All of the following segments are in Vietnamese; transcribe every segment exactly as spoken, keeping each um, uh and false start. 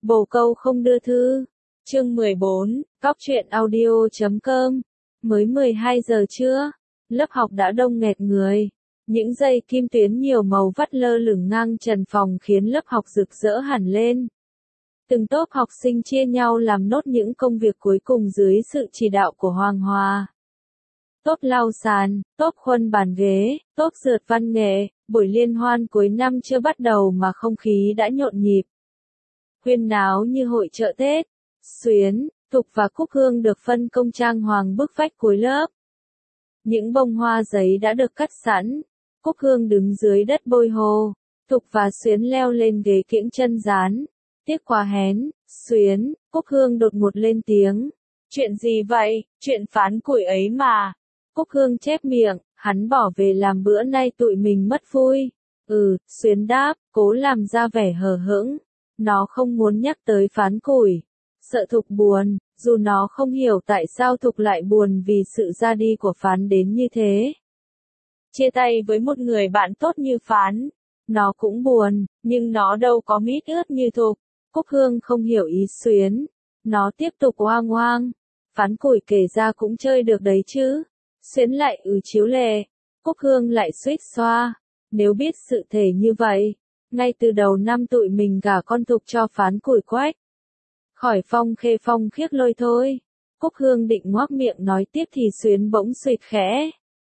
Bồ câu không đưa thư. Chương mười bốn, Cóc truyện audio chấm com. Mới mười hai giờ trưa, lớp học đã đông nghẹt người. Những dây kim tuyến nhiều màu vắt lơ lửng ngang trần phòng khiến lớp học rực rỡ hẳn lên. Từng tốp học sinh chia nhau làm nốt những công việc cuối cùng dưới sự chỉ đạo của Hoàng Hòa. Tốp lau sàn, tốp khuân bàn ghế, tốp rượt văn nghệ, buổi liên hoan cuối năm chưa bắt đầu mà không khí đã nhộn nhịp. Huyên náo như hội chợ Tết. Xuyến, Thục và Cúc Hương được phân công trang hoàng bức vách cuối lớp. Những bông hoa giấy đã được cắt sẵn. Cúc Hương đứng dưới đất bôi hồ. Thục và Xuyến leo lên ghế kiễng chân dán. Tiếc quá hén, Xuyến, Cúc Hương đột ngột lên tiếng. Chuyện gì vậy, chuyện phán củi ấy mà. Cúc Hương chép miệng, hắn bỏ về làm bữa nay tụi mình mất vui. Ừ, Xuyến đáp, cố làm ra vẻ hờ hững. Nó không muốn nhắc tới phán củi. Sợ Thục buồn, dù nó không hiểu tại sao Thục lại buồn vì sự ra đi của Phán đến như thế. Chia tay với một người bạn tốt như Phán, nó cũng buồn, nhưng nó đâu có mít ướt như Thục. Cúc Hương không hiểu ý Xuyến. Nó tiếp tục oang oang. Phán củi kể ra cũng chơi được đấy chứ. Xuyến lại ừ chiếu lệ. Cúc Hương lại suýt xoa. Nếu biết sự thể như vậy, ngay từ đầu năm tụi mình gả con Thục cho Phán củi quách. Khỏi Phong Khê phong khiếc lôi thôi. Cúc Hương định ngoác miệng nói tiếp thì Xuyến bỗng suýt khẽ.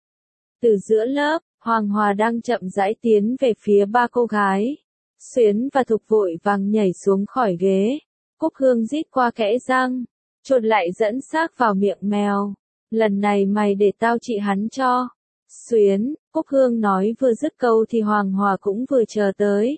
Từ giữa lớp, Hoàng Hòa đang chậm rãi tiến về phía ba cô gái. Xuyến và Thục vội vàng nhảy xuống khỏi ghế. Cúc Hương rít qua kẽ răng. Chuột lại dẫn xác vào miệng mèo. Lần này mày để tao trị hắn cho. Xuyến, Cúc Hương nói vừa dứt câu thì Hoàng Hòa cũng vừa chờ tới.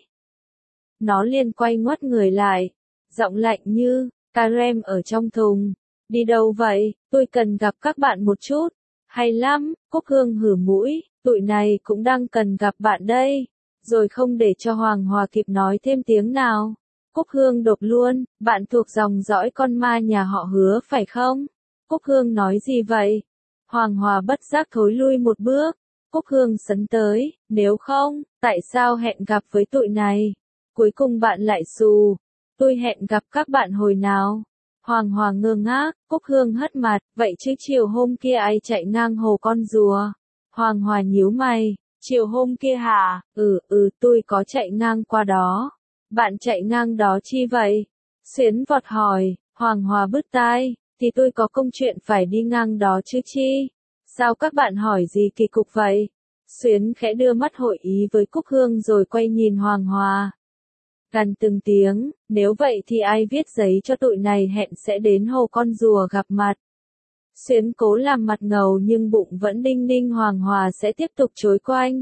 Nó liền quay ngoắt người lại. Giọng lạnh như, Karen ở trong thùng. Đi đâu vậy, tôi cần gặp các bạn một chút. Hay lắm, Cúc Hương hử mũi, tụi này cũng đang cần gặp bạn đây. Rồi không để cho Hoàng Hòa kịp nói thêm tiếng nào. Cúc Hương đột luôn, bạn thuộc dòng dõi con ma nhà họ Hứa phải không? Cúc Hương nói gì vậy? Hoàng Hòa bất giác thối lui một bước. Cúc Hương sấn tới, nếu không, tại sao hẹn gặp với tụi này? Cuối cùng bạn lại xù. Tôi hẹn gặp các bạn hồi nào? Hoàng Hòa ngơ ngác, Cúc Hương hất mặt, vậy chứ chiều hôm kia ai chạy ngang hồ con rùa? Hoàng Hòa nhíu mày, chiều hôm kia hả? Ừ, ừ, tôi có chạy ngang qua đó. Bạn chạy ngang đó chi vậy? Xuyến vọt hỏi, Hoàng Hòa bứt tai, thì tôi có công chuyện phải đi ngang đó chứ chi? Sao các bạn hỏi gì kỳ cục vậy? Xuyến khẽ đưa mắt hội ý với Cúc Hương rồi quay nhìn Hoàng Hòa. Gần từng tiếng, nếu vậy thì ai viết giấy cho tụi này hẹn sẽ đến hồ con rùa gặp mặt. Xuyến cố làm mặt ngầu nhưng bụng vẫn đinh ninh Hoàng Hòa sẽ tiếp tục chối quanh.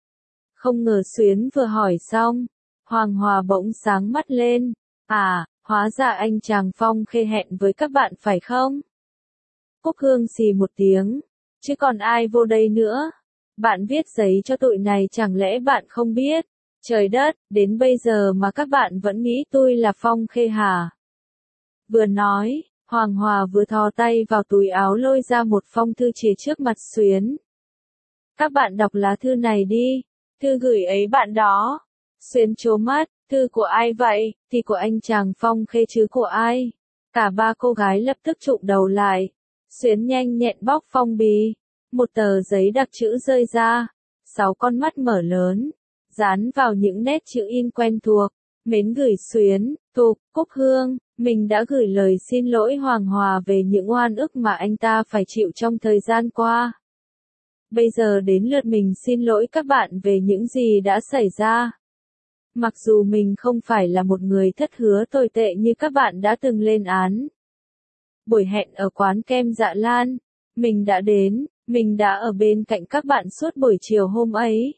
Không ngờ Xuyến vừa hỏi xong, Hoàng Hòa bỗng sáng mắt lên. À, hóa ra anh chàng Phong Khê hẹn với các bạn phải không? Cúc Hương xì một tiếng, chứ còn ai vô đây nữa? Bạn viết giấy cho tụi này chẳng lẽ bạn không biết? Trời đất, đến bây giờ mà các bạn vẫn nghĩ tôi là Phong Khê hả? Vừa nói, Hoàng Hòa vừa thò tay vào túi áo lôi ra một phong thư chìa trước mặt Xuyến. Các bạn đọc lá thư này đi, thư gửi ấy bạn đó. Xuyến trố mắt, thư của ai vậy? Thì của anh chàng Phong Khê chứ của ai? Cả ba cô gái lập tức trụm đầu lại. Xuyến nhanh nhẹn bóc phong bì. Một tờ giấy đặc chữ rơi ra. Sáu con mắt mở lớn. Dán vào những nét chữ in quen thuộc. Mến gửi Xuyến, Thục, Cúc Hương, mình đã gửi lời xin lỗi Hoàng Hòa về những oan ức mà anh ta phải chịu trong thời gian qua. Bây giờ đến lượt mình xin lỗi các bạn về những gì đã xảy ra. Mặc dù mình không phải là một người thất hứa tồi tệ như các bạn đã từng lên án. Buổi hẹn ở quán kem Dạ Lan, mình đã đến, mình đã ở bên cạnh các bạn suốt buổi chiều hôm ấy.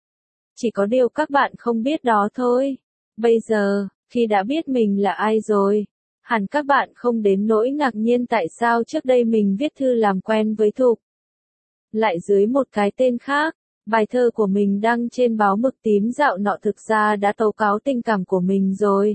Chỉ có điều các bạn không biết đó thôi. Bây giờ, khi đã biết mình là ai rồi, hẳn các bạn không đến nỗi ngạc nhiên tại sao trước đây mình viết thư làm quen với Thục. Lại dưới một cái tên khác, bài thơ của mình đăng trên báo Mực Tím dạo nọ thực ra đã tố cáo tình cảm của mình rồi.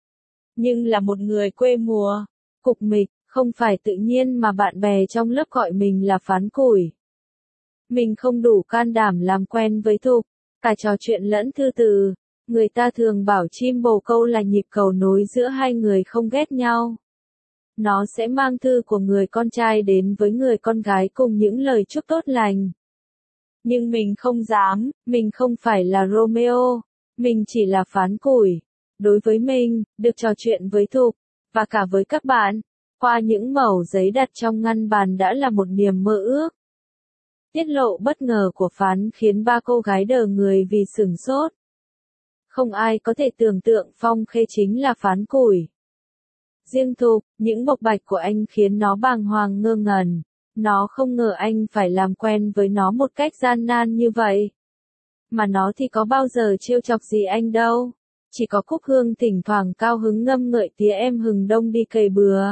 Nhưng là một người quê mùa, cục mịch, không phải tự nhiên mà bạn bè trong lớp gọi mình là phán củi. Mình không đủ can đảm làm quen với Thục, cả trò chuyện lẫn thư từ. Người ta thường bảo chim bồ câu là nhịp cầu nối giữa hai người không ghét nhau. Nó sẽ mang thư của người con trai đến với người con gái cùng những lời chúc tốt lành. Nhưng mình không dám, mình không phải là Romeo, mình chỉ là phán củi. Đối với mình, được trò chuyện với Thục, và cả với các bạn, qua những mẩu giấy đặt trong ngăn bàn đã là một niềm mơ ước. Tiết lộ bất ngờ của phán khiến ba cô gái đờ người vì sửng sốt. Không ai có thể tưởng tượng Phong Khê chính là phán củi. Riêng Thục, những bộc bạch của anh khiến nó bàng hoàng ngơ ngẩn. Nó không ngờ anh phải làm quen với nó một cách gian nan như vậy. Mà nó thì có bao giờ trêu chọc gì anh đâu. Chỉ có Cúc Hương thỉnh thoảng cao hứng ngâm ngợi tía em Hừng Đông đi cày bừa.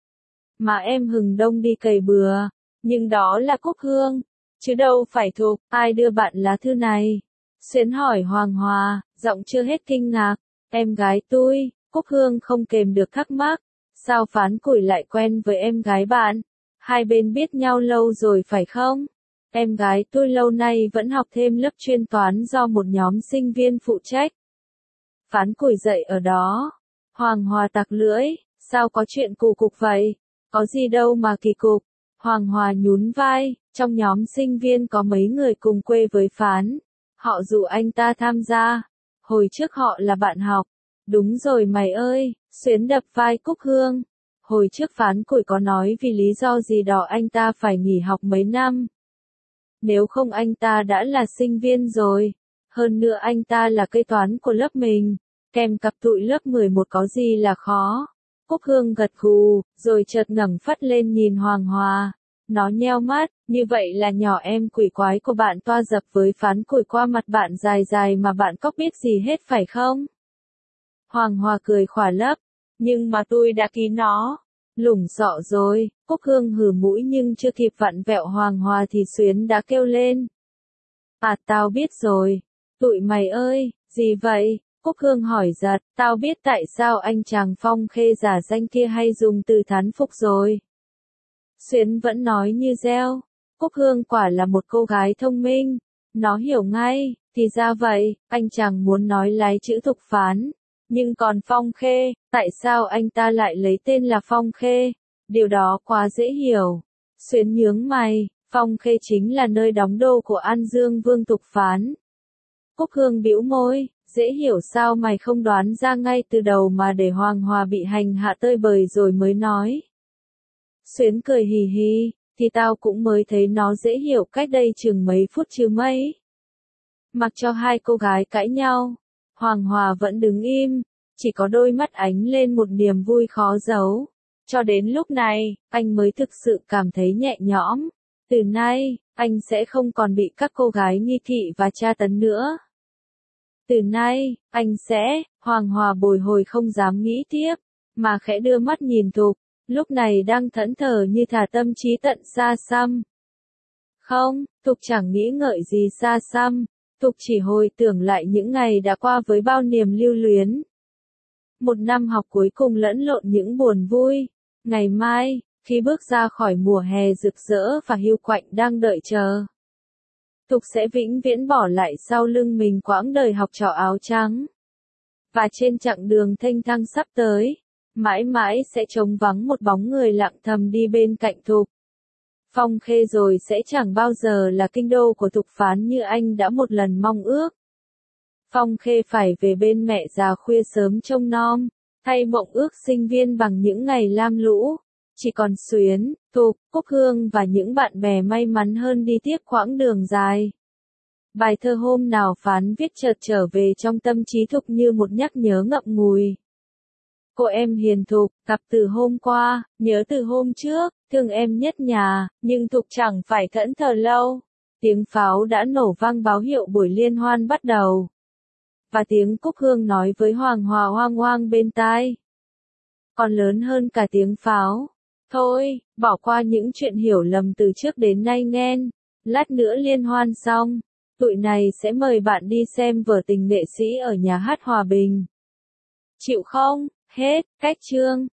Mà em Hừng Đông đi cày bừa, nhưng đó là Cúc Hương, chứ đâu phải Thục. Ai đưa bạn lá thư này? Xuyến hỏi Hoàng Hòa, giọng chưa hết kinh ngạc. Em gái tôi. Cúc Hương không kềm được thắc mắc. Sao phán củi lại quen với em gái bạn? Hai bên biết nhau lâu rồi phải không? Em gái tôi lâu nay vẫn học thêm lớp chuyên toán do một nhóm sinh viên phụ trách. Phán củi dậy ở đó. Hoàng Hòa tặc lưỡi, sao có chuyện kỳ cục vậy? Có gì đâu mà kỳ cục. Hoàng Hòa nhún vai, trong nhóm sinh viên có mấy người cùng quê với phán. Họ rủ anh ta tham gia. Hồi trước họ là bạn học. Đúng rồi mày ơi, Xuyến đập vai Cúc Hương. Hồi trước phán củi có nói vì lý do gì đó anh ta phải nghỉ học mấy năm. Nếu không anh ta đã là sinh viên rồi. Hơn nữa anh ta là cây toán của lớp mình. Kèm cặp tụi lớp mười một có gì là khó. Cúc Hương gật gù, rồi chợt ngẩng phát lên nhìn Hoàng Hòa. Nó nheo mắt, như vậy là nhỏ em quỷ quái của bạn toa dập với phán củi qua mặt bạn dài dài mà bạn cóc biết gì hết phải không? Hoàng Hòa cười khỏa lấp, nhưng mà tôi đã ký nó. Lủng sọ rồi. Cúc Hương hừ mũi nhưng chưa kịp vặn vẹo Hoàng Hòa thì Xuyến đã kêu lên. À tao biết rồi. Tụi mày ơi, gì vậy? Cúc Hương hỏi giật, tao biết tại sao anh chàng Phong Khê giả danh kia hay dùng từ thán phục rồi. Xuyến vẫn nói như reo. Cúc Hương quả là một cô gái thông minh. Nó hiểu ngay, thì ra vậy, anh chàng muốn nói lái chữ Thục phán. Nhưng còn Phong Khê, tại sao anh ta lại lấy tên là Phong Khê? Điều đó quá dễ hiểu. Xuyến nhướng mày, Phong Khê chính là nơi đóng đô của An Dương Vương Thục phán. Cúc Hương bĩu môi, dễ hiểu sao mày không đoán ra ngay từ đầu mà để Hoàng Hòa bị hành hạ tơi bời rồi mới nói. Xuyến cười hì hì, thì tao cũng mới thấy nó dễ hiểu cách đây chừng mấy phút chứ mấy. Mặc cho hai cô gái cãi nhau, Hoàng Hòa vẫn đứng im, chỉ có đôi mắt ánh lên một niềm vui khó giấu. Cho đến lúc này, anh mới thực sự cảm thấy nhẹ nhõm. Từ nay, anh sẽ không còn bị các cô gái nghi thị và tra tấn nữa. Từ nay, anh sẽ, Hoàng Hòa bồi hồi không dám nghĩ tiếp, mà khẽ đưa mắt nhìn Thục, lúc này đang thẫn thờ như thả tâm trí tận xa xăm. Không, Thục chẳng nghĩ ngợi gì xa xăm, Thục chỉ hồi tưởng lại những ngày đã qua với bao niềm lưu luyến. Một năm học cuối cùng lẫn lộn những buồn vui. Ngày mai, khi bước ra khỏi mùa hè rực rỡ và hiu quạnh đang đợi chờ, Thục sẽ vĩnh viễn bỏ lại sau lưng mình quãng đời học trò áo trắng. Và trên chặng đường thênh thang sắp tới, mãi mãi sẽ trống vắng một bóng người lặng thầm đi bên cạnh Thục. Phong Khê rồi sẽ chẳng bao giờ là kinh đô của Thục phán như anh đã một lần mong ước. Phong Khê phải về bên mẹ già khuya sớm trông nom, thay mộng ước sinh viên bằng những ngày lam lũ. Chỉ còn Xuyến, Thục, Cúc Hương và những bạn bè may mắn hơn đi tiếp quãng đường dài. Bài thơ hôm nào phán viết chợt trở về trong tâm trí Thục như một nhắc nhớ ngậm ngùi. Cô em hiền Thục, gặp từ hôm qua, nhớ từ hôm trước, thương em nhất nhà, nhưng Thục chẳng phải thẫn thờ lâu. Tiếng pháo đã nổ vang báo hiệu buổi liên hoan bắt đầu. Và tiếng Cúc Hương nói với Hoàng Hòa hoang hoang bên tai. Còn lớn hơn cả tiếng pháo. Thôi, bỏ qua những chuyện hiểu lầm từ trước đến nay nghen. Lát nữa liên hoan xong, tụi này sẽ mời bạn đi xem vở tình nghệ sĩ ở nhà hát Hòa Bình. Chịu không? Hết, cách chương.